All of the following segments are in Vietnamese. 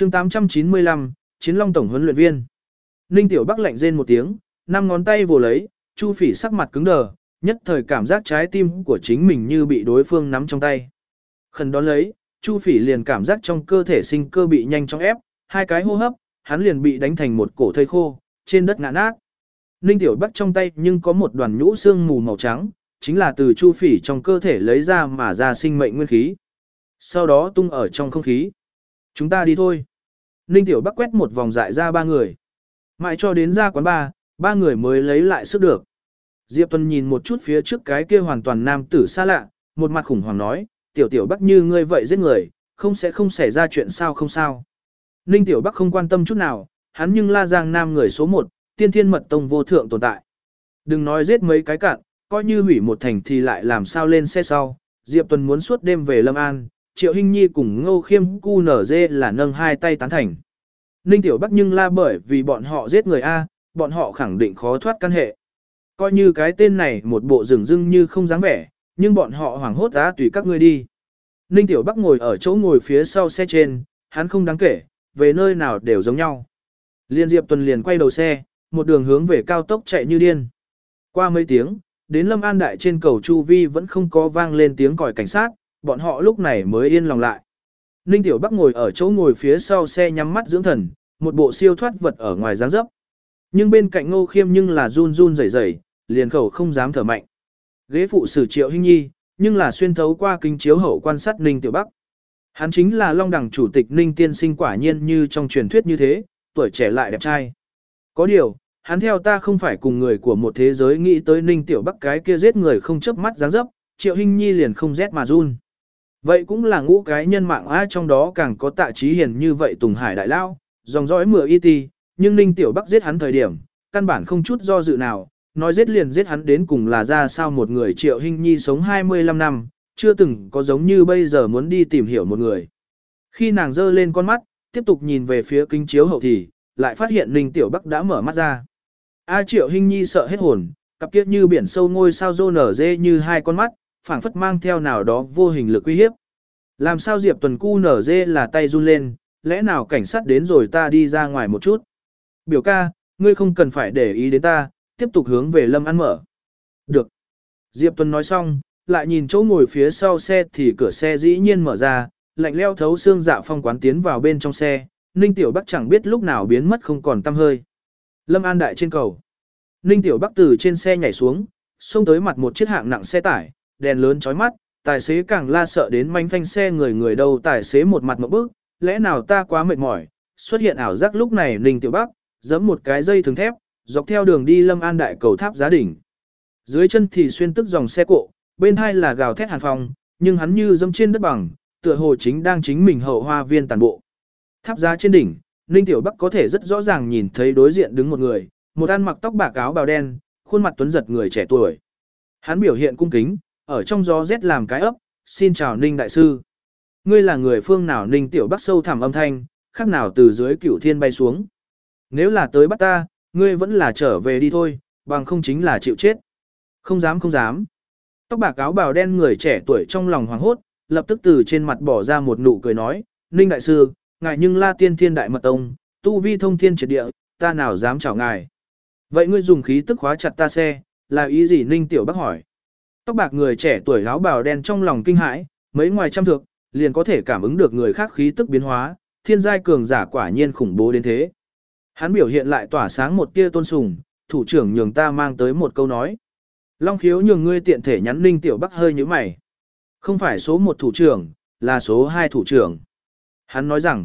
chương 895, Chiến Long Tổng huấn luyện viên. Ninh Tiểu Bắc lạnh rên một tiếng, 5 ngón tay vồ lấy, Chu Phỉ sắc mặt cứng đờ, nhất thời cảm giác trái tim của chính mình như bị đối phương nắm trong tay. Khẩn đón lấy, Chu Phỉ liền cảm giác trong cơ thể sinh cơ bị nhanh chóng ép, 2 cái hô hấp, hắn liền bị đánh thành một cổ thây khô, trên đất ngã nát. Ninh Tiểu Bắc trong tay nhưng có một đoàn nhũ xương mù màu trắng, chính là từ Chu Phỉ trong cơ thể lấy ra mà ra sinh mệnh nguyên khí. Sau đó tung ở trong không khí. Chúng ta đi thôi. Ninh Tiểu Bắc quét một vòng dại ra 3 người. Mãi cho đến ra quán bar, 3 người mới lấy lại sức được. Diệp Tuân nhìn một chút phía trước cái kia hoàn toàn nam tử xa lạ, một mặt khủng hoảng nói, Tiểu Bắc như ngươi vậy giết người, không xảy ra chuyện sao không sao. Ninh Tiểu Bắc không quan tâm chút nào, hắn nhưng La Giang Nam người số 1, tiên thiên mật tông vô thượng tồn tại. Đừng nói giết mấy cái cạn, coi như hủy một thành thì lại làm sao lên xe sau. Diệp Tuân muốn suốt đêm về Lâm An, Triệu Hinh Nhi cùng Ngô Khiêm cu nở dê là nâng 2 tay tán thành. Ninh Tiểu Bắc nhưng la bởi vì bọn họ giết người A, bọn họ khẳng định khó thoát căn hệ. Coi như cái tên này một bộ rừng rưng như không dáng vẻ, nhưng bọn họ hoảng hốt á tùy các ngươi đi. Ninh Tiểu Bắc ngồi ở chỗ ngồi phía sau xe trên, hắn không đáng kể, về nơi nào đều giống nhau. Liên Diệp Tuần liền quay đầu xe, một đường hướng về cao tốc chạy như điên. Qua mấy tiếng, đến Lâm An Đại trên cầu Chu Vi vẫn không có vang lên tiếng còi cảnh sát, bọn họ lúc này mới yên lòng lại. Ninh Tiểu Bắc ngồi ở chỗ ngồi phía sau xe nhắm mắt dưỡng thần, một bộ siêu thoát vật ở ngoài dáng dấp. Nhưng bên cạnh Ngô Khiêm nhưng là run run rẩy rẩy, liền khẩu không dám thở mạnh. Ghế phụ sử Triệu Hinh Nhi, nhưng là xuyên thấu qua kính chiếu hậu quan sát Ninh Tiểu Bắc. Hắn chính là Long Đẳng chủ tịch Ninh tiên sinh, quả nhiên như trong truyền thuyết như thế, tuổi trẻ lại đẹp trai. Có điều, hắn theo ta không phải cùng người của một thế giới, nghĩ tới Ninh Tiểu Bắc cái kia giết người không chớp mắt dáng dấp, Triệu Hinh Nhi liền không rét mà run. Vậy cũng là ngũ cái nhân mạng ai, trong đó càng có Tạ Chí Hiền như vậy Tùng Hải đại lao, dòng dõi mửa y ti, nhưng Ninh Tiểu Bắc giết hắn thời điểm, căn bản không chút do dự nào, nói giết liền giết hắn đến cùng là ra sao một người. Triệu Hinh Nhi sống 25 năm, chưa từng có giống như bây giờ muốn đi tìm hiểu một người. Khi nàng giơ lên con mắt, tiếp tục nhìn về phía kính chiếu hậu thì, lại phát hiện Ninh Tiểu Bắc đã mở mắt ra. Triệu Hinh Nhi sợ hết hồn, cặp kiết như biển sâu ngôi sao rô nở dê như 2 con mắt, phảng phất mang theo nào đó vô hình lực uy hiếp. Làm sao Diệp Tuần cu nở dê là tay run lên, lẽ nào cảnh sát đến rồi, ta đi ra ngoài một chút. Biểu ca, ngươi không cần phải để ý đến ta, tiếp tục hướng về Lâm An mở. Được. Diệp Tuần nói xong, lại nhìn chỗ ngồi phía sau xe thì cửa xe dĩ nhiên mở ra, lạnh leo thấu xương Dạ Phong quán tiến vào bên trong xe, Ninh Tiểu Bắc chẳng biết lúc nào biến mất không còn tăm hơi. Lâm An Đại trên cầu. Ninh Tiểu Bắc từ trên xe nhảy xuống, xông tới mặt một chiếc hạng nặng xe tải, đèn lớn chói mắt, tài xế càng la sợ đến manh phanh xe người đâu, tài xế một mặt ngộp bức, lẽ nào ta quá mệt mỏi. Xuất hiện ảo giác lúc này Ninh Tiểu Bắc giẫm một cái dây thừng thép, dọc theo đường đi Lâm An Đại cầu tháp giá đỉnh. Dưới chân thì xuyên tức dòng xe cộ, bên hai là gào thét hàn phong, nhưng hắn như dẫm trên đất bằng, tựa hồ chính đang chính mình hậu hoa viên tàn bộ. Tháp giá trên đỉnh, Ninh Tiểu Bắc có thể rất rõ ràng nhìn thấy đối diện đứng một người, một ăn mặc tóc bạc áo bào đen, khuôn mặt tuấn giật người trẻ tuổi. Hắn biểu hiện cung kính, ở trong gió rét làm cái ấp, xin chào Ninh đại sư. Ngươi là người phương nào? Ninh Tiểu Bắc sâu thẳm âm thanh, khác nào từ dưới cửu thiên bay xuống. Nếu là tới bắt ta, ngươi vẫn là trở về đi thôi, bằng không chính là chịu chết. Không dám không dám. Tóc bạc áo bào đen người trẻ tuổi trong lòng hoảng hốt, lập tức từ trên mặt bỏ ra một nụ cười nói, Ninh đại sư, ngài nhưng La Tiên Thiên Đại Mật Tông, tu vi thông thiên triệt địa, ta nào dám chào ngài. Vậy ngươi dùng khí tức khóa chặt ta xe, là ý gì? Ninh Tiểu Bắc hỏi. Tóc bạc người trẻ tuổi áo bào đen trong lòng kinh hãi, mấy ngoài trăm thước, liền có thể cảm ứng được người khác khí tức biến hóa, thiên giai cường giả quả nhiên khủng bố đến thế. Hắn biểu hiện lại tỏa sáng một tia tôn sùng, thủ trưởng nhường ta mang tới một câu nói. Long Khiếu nhường ngươi tiện thể nhắn. Ninh Tiểu Bắc hơi nhíu mày. Không phải số 1 thủ trưởng, là số 2 thủ trưởng. Hắn nói rằng,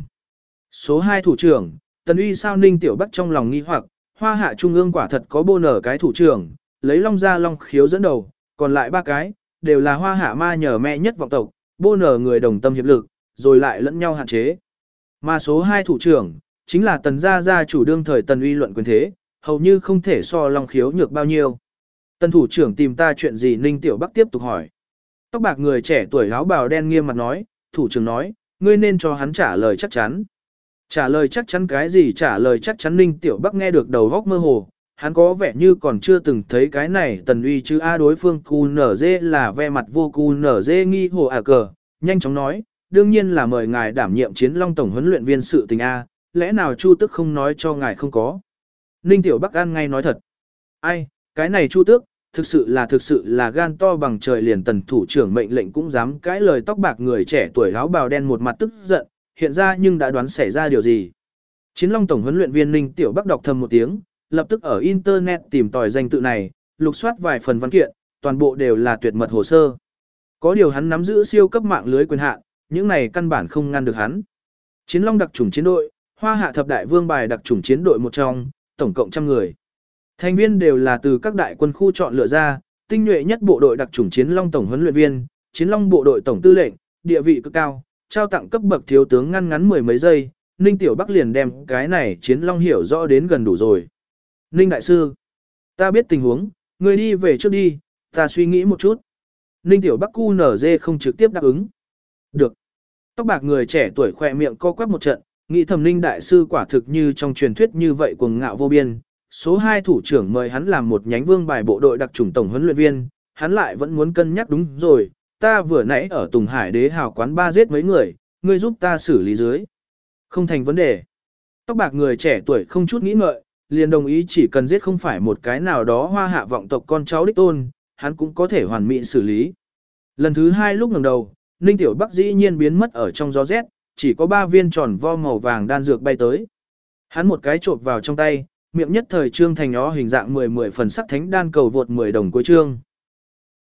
số 2 thủ trưởng, Tần Uy sao? Ninh Tiểu Bắc trong lòng nghi hoặc, Hoa Hạ Trung ương quả thật có bô nở cái thủ trưởng, lấy Long ra Long Khiếu dẫn đầu, còn lại 3 cái, đều là Hoa Hạ ma nhờ mẹ nhất vọng tộc, bô nở người đồng tâm hiệp lực, rồi lại lẫn nhau hạn chế. Mà số 2 thủ trưởng, chính là Tần gia chủ đương thời Tần Uy luận quyền thế, hầu như không thể so Long Khiếu nhược bao nhiêu. Tần thủ trưởng tìm ta chuyện gì? Ninh Tiểu Bắc tiếp tục hỏi. Tóc bạc người trẻ tuổi áo bào đen nghiêm mặt nói, thủ trưởng nói, ngươi nên cho hắn trả lời chắc chắn. Trả lời chắc chắn cái gì? Trả lời chắc chắn. Ninh Tiểu Bắc nghe được đầu góc mơ hồ, hắn có vẻ như còn chưa từng thấy cái này Tần Uy chứ đối phương QNZ là ve mặt vô QNZ nghi hồ cờ, nhanh chóng nói, đương nhiên là mời ngài đảm nhiệm Chiến Long tổng huấn luyện viên sự tình A, lẽ nào Chu Tước không nói cho ngài không có. Ninh Tiểu Bắc ăn ngay nói thật. Ai, cái này Chu Tước, thực sự là gan to bằng trời, liền Tần thủ trưởng mệnh lệnh cũng dám cãi lời. Tóc bạc người trẻ tuổi áo bào đen một mặt tức giận, hiện ra nhưng đã đoán xảy ra điều gì. Chiến Long tổng huấn luyện viên Ninh Tiểu Bắc đọc thầm một tiếng, lập tức ở internet tìm tòi danh tự này, lục soát vài phần văn kiện, toàn bộ đều là tuyệt mật hồ sơ. Có điều hắn nắm giữ siêu cấp mạng lưới quyền hạn, những này căn bản không ngăn được hắn. Chiến Long đặc chủng chiến đội, Hoa Hạ thập đại vương bài đặc chủng chiến đội một trong, tổng cộng 100 người. Thành viên đều là từ các đại quân khu chọn lựa ra, tinh nhuệ nhất bộ đội đặc chủng Chiến Long tổng huấn luyện viên, Chiến Long bộ đội tổng tư lệnh, địa vị cực cao, trao tặng cấp bậc thiếu tướng ngắn mười mấy giây, Ninh Tiểu Bắc liền đem cái này Chiến Long hiểu rõ đến gần đủ rồi. Ninh đại sư, ta biết tình huống, người đi về trước đi, ta suy nghĩ một chút. Ninh Tiểu Bắc QNZ không trực tiếp đáp ứng. Được. Tóc bạc người trẻ tuổi khỏe miệng co quắp một trận, nghĩ thầm Ninh đại sư quả thực như trong truyền thuyết như vậy cuồng ngạo vô biên. Số 2 thủ trưởng mời hắn làm một nhánh vương bài bộ đội đặc chủng tổng huấn luyện viên, hắn lại vẫn muốn cân nhắc. Đúng rồi, ta vừa nãy ở Tùng Hải Đế Hào quán ba giết mấy người, ngươi giúp ta xử lý dưới. Không thành vấn đề. Tóc bạc người trẻ tuổi không chút nghĩ ngợi, liền đồng ý, chỉ cần giết không phải một cái nào đó Hoa Hạ vọng tộc con cháu đích tôn, hắn cũng có thể hoàn mỹ xử lý. Lần thứ 2 lúc ngẩng đầu, Ninh Tiểu Bắc dĩ nhiên biến mất ở trong gió rét, chỉ có 3 viên tròn vo màu vàng đan dược bay tới. Hắn một cái chộp vào trong tay, miệng nhất thời trương thành nó hình dạng 10 phần sắc thánh đan cầu vượt 10 đồng cuối chương.